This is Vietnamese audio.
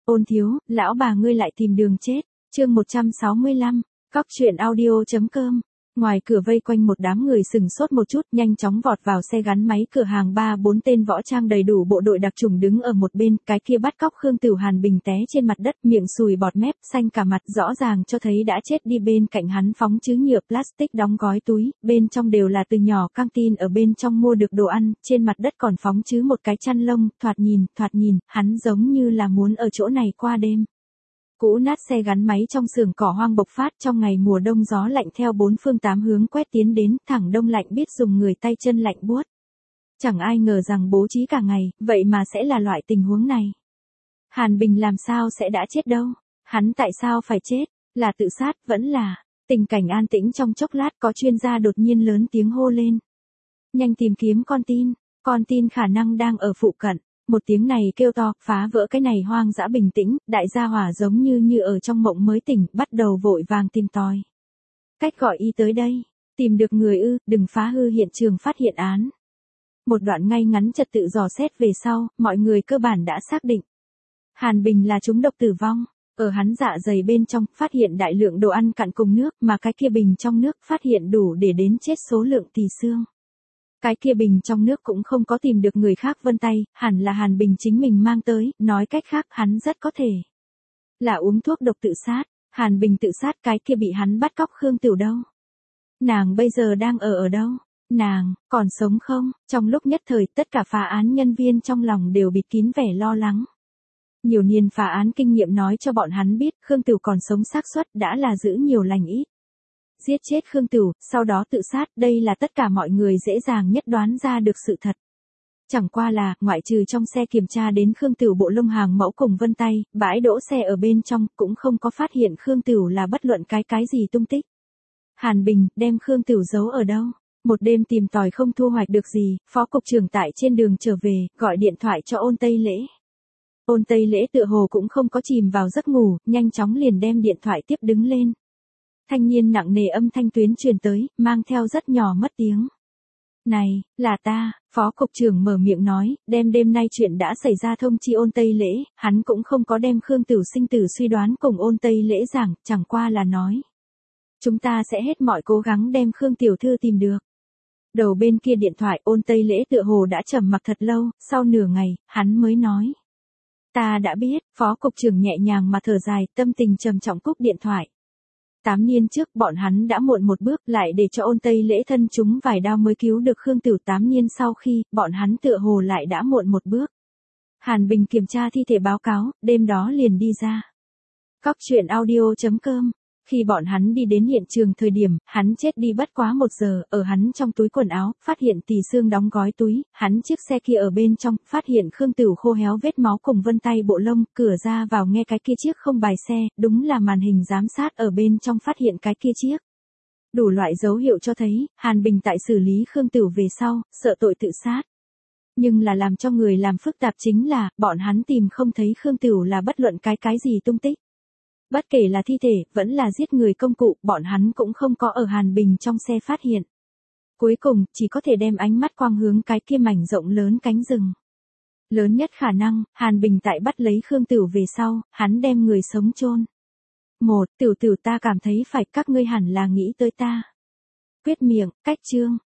Ôn thiếu, lão bà ngươi lại tìm đường chết. Chương 165, Cóc truyện audio.com. Ngoài cửa vây quanh một đám người sừng sốt một chút, nhanh chóng vọt vào xe gắn máy cửa hàng 3-4 tên võ trang đầy đủ bộ đội đặc chủng đứng ở một bên, cái kia bắt cóc Khương Tửu Hàn Bình té trên mặt đất, miệng sùi bọt mép, xanh cả mặt, rõ ràng cho thấy đã chết đi. Bên cạnh hắn phóng chứa nhựa plastic đóng gói túi, bên trong đều là từ nhỏ căng tin ở bên trong mua được đồ ăn, trên mặt đất còn phóng chứa một cái chăn lông, thoạt nhìn, hắn giống như là muốn ở chỗ này qua đêm. Cũ nát xe gắn máy trong xưởng cỏ hoang bộc phát, trong ngày mùa đông gió lạnh theo bốn phương tám hướng quét tiến đến, thẳng đông lạnh biết dùng người tay chân lạnh buốt. Chẳng ai ngờ rằng bố trí cả ngày, vậy mà sẽ là loại tình huống này. Hàn Bình làm sao sẽ đã chết đâu? Hắn tại sao phải chết? Là tự sát, vẫn là... Tình cảnh an tĩnh trong chốc lát, có chuyên gia đột nhiên lớn tiếng hô lên. Nhanh tìm kiếm con tin khả năng đang ở phụ cận. Một tiếng này kêu to, phá vỡ cái này hoang dã bình tĩnh, đại gia hỏa giống như ở trong mộng mới tỉnh, bắt đầu vội vàng tìm tòi. Cách gọi y tới đây, tìm được người ư, đừng phá hư hiện trường phát hiện án. Một đoạn ngay ngắn trật tự dò xét về sau, mọi người cơ bản đã xác định. Hàn Bình là trúng độc tử vong, ở hắn dạ dày bên trong, phát hiện đại lượng đồ ăn cặn cùng nước, mà cái kia bình trong nước phát hiện đủ để đến chết số lượng tỷ xương. Cái kia bình trong nước cũng không có tìm được người khác vân tay, hẳn là Hàn Bình chính mình mang tới, nói cách khác hắn rất có thể là uống thuốc độc tự sát. Hàn Bình tự sát, cái kia bị hắn bắt cóc Khương Tửu đâu? Nàng bây giờ đang ở đâu? Nàng, còn sống không? Trong lúc nhất thời tất cả phá án nhân viên trong lòng đều bịt kín vẻ lo lắng. Nhiều niên phá án kinh nghiệm nói cho bọn hắn biết Khương Tửu còn sống xác suất đã là giữ nhiều lành ít. Giết chết Khương Tửu, sau đó tự sát, đây là tất cả mọi người dễ dàng nhất đoán ra được sự thật. Chẳng qua là, ngoại trừ trong xe kiểm tra đến Khương Tửu bộ lông hàng mẫu cùng vân tay, bãi đỗ xe ở bên trong, cũng không có phát hiện Khương Tửu là bất luận cái gì tung tích. Hàn Bình, đem Khương Tửu giấu ở đâu? Một đêm tìm tòi không thu hoạch được gì, phó cục trưởng tại trên đường trở về, gọi điện thoại cho Ôn Tây Lễ. Ôn Tây Lễ tựa hồ cũng không có chìm vào giấc ngủ, nhanh chóng liền đem điện thoại tiếp đứng lên. Thanh niên nặng nề âm thanh tuyến truyền tới, mang theo rất nhỏ mất tiếng. Này, là ta, phó cục trưởng mở miệng nói, đêm nay chuyện đã xảy ra thông chi Ôn Tây Lễ, hắn cũng không có đem Khương Tửu sinh tử suy đoán cùng Ôn Tây Lễ giảng, chẳng qua là nói. Chúng ta sẽ hết mọi cố gắng đem Khương tiểu thư tìm được. Đầu bên kia điện thoại Ôn Tây Lễ tựa hồ đã trầm mặc thật lâu, sau nửa ngày, hắn mới nói. Ta đã biết, phó cục trưởng nhẹ nhàng mà thở dài, tâm tình trầm trọng cúp điện thoại. 8 niên trước bọn hắn đã muộn một bước lại để cho Ôn Tây Lễ thân chúng vài đao mới cứu được Khương Tửu. 8 niên sau khi, bọn hắn tựa hồ lại đã muộn một bước. Hàn Bình kiểm tra thi thể báo cáo, đêm đó liền đi ra. Cóc truyện audio.com. Khi bọn hắn đi đến hiện trường thời điểm, hắn chết đi bất quá 1 giờ, ở hắn trong túi quần áo, phát hiện tỷ xương đóng gói túi, hắn chiếc xe kia ở bên trong, phát hiện Khương Tửu khô héo vết máu cùng vân tay bộ lông, cửa ra vào nghe cái kia chiếc không bài xe, đúng là màn hình giám sát ở bên trong phát hiện cái kia chiếc. Đủ loại dấu hiệu cho thấy, Hàn Bình tại xử lý Khương Tửu về sau, sợ tội tự sát. Nhưng là làm cho người làm phức tạp chính là, bọn hắn tìm không thấy Khương Tửu là bất luận cái gì tung tích. Bất kể là thi thể, vẫn là giết người công cụ, bọn hắn cũng không có ở Hàn Bình trong xe phát hiện. Cuối cùng, chỉ có thể đem ánh mắt quang hướng cái kia mảnh rộng lớn cánh rừng. Lớn nhất khả năng, Hàn Bình tại bắt lấy Khương Tửu về sau, hắn đem người sống chôn. Tửu ta cảm thấy phải các ngươi hẳn là nghĩ tới ta. Quyết miệng, cách chương.